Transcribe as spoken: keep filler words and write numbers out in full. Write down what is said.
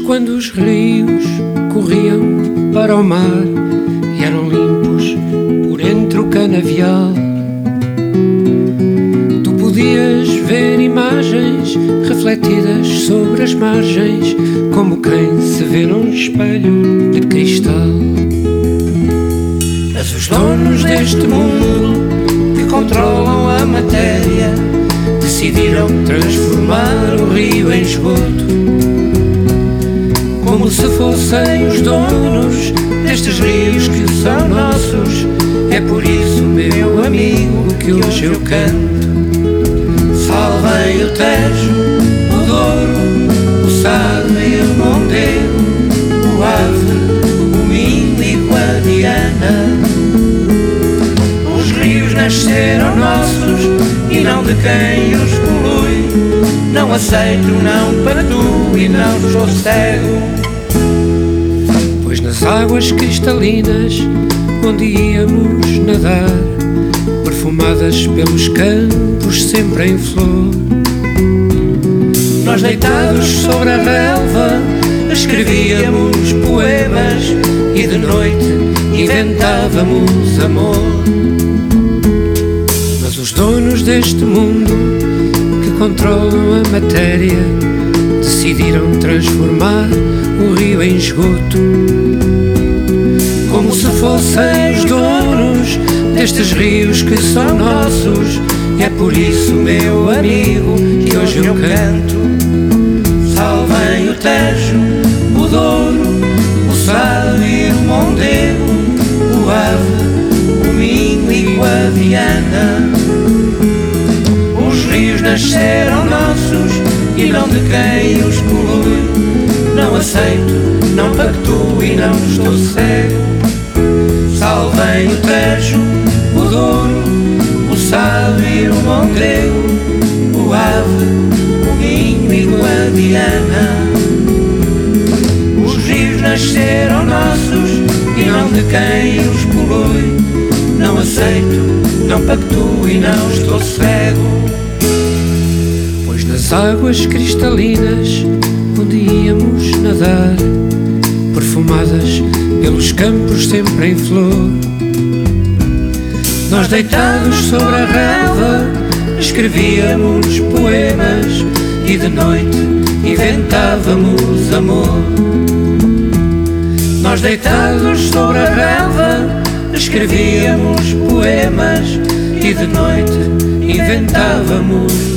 quando os rios corriam para o mar e eram limpos por entre o canavial. Tu podias ver imagens refletidas sobre as margens, como quem se vê num espelho de cristal. Mas os donos deste mundo que controlam a matéria decidiram transformar o rio em esgoto, como se fossem os donos destes rios que são nossos. É por isso, meu amigo, que hoje eu canto. Salvem o Tejo, o Douro, o Sado e o Mondego, o Ave, o Minho e o Guadiana. Os rios nasceram nossos e não de quem os polui. Não aceito, não pactuo e não sou cego. Pois nas águas cristalinas onde íamos nadar, perfumadas pelos campos sempre em flor, nós deitados sobre a relva escrevíamos poemas e de noite inventávamos amor. Mas os donos deste mundo que controlam a matéria decidiram transformar o rio em esgoto, como se fossem os donos destes rios que são nossos. É por isso, meu amigo, que hoje eu canto. Salvem o Tejo, o Douro, o Sado e o Mondego, o Ave, o Minho e o Guadiana. Os rios nasceram nossos e não de quem os polui. Não aceito, não pactuo e não estou cego. Salvem o Tejo, o Douro, o Sado e o Mondego, o Ave, o Minho e o Guadiana. Os rios nasceram nossos e não de quem os polui. Não aceito, não pactuo e não estou cego. Pois nas águas cristalinas onde íamos nadar, perfumadas pelos campos sempre em flor, nós deitados sobre a relva escrevíamos poemas e de noite inventávamos amor. Nós deitados sobre a relva escrevíamos poemas e de noite inventávamos